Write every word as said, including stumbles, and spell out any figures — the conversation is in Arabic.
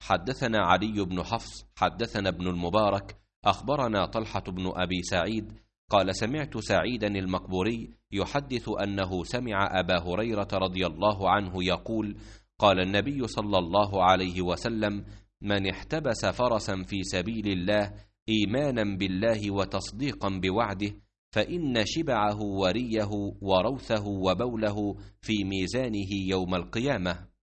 حدثنا علي بن حفص حدثنا ابن المبارك أخبرنا طلحة بن أبي سعيد قال سمعت سعيدا المقبوري يحدث أنه سمع أبا هريرة رضي الله عنه يقول قال النبي صلى الله عليه وسلم من احتبس فرسا في سبيل الله إيمانا بالله وتصديقا بوعده فإن شبعه وريه وروثه وبوله في ميزانه يوم القيامة.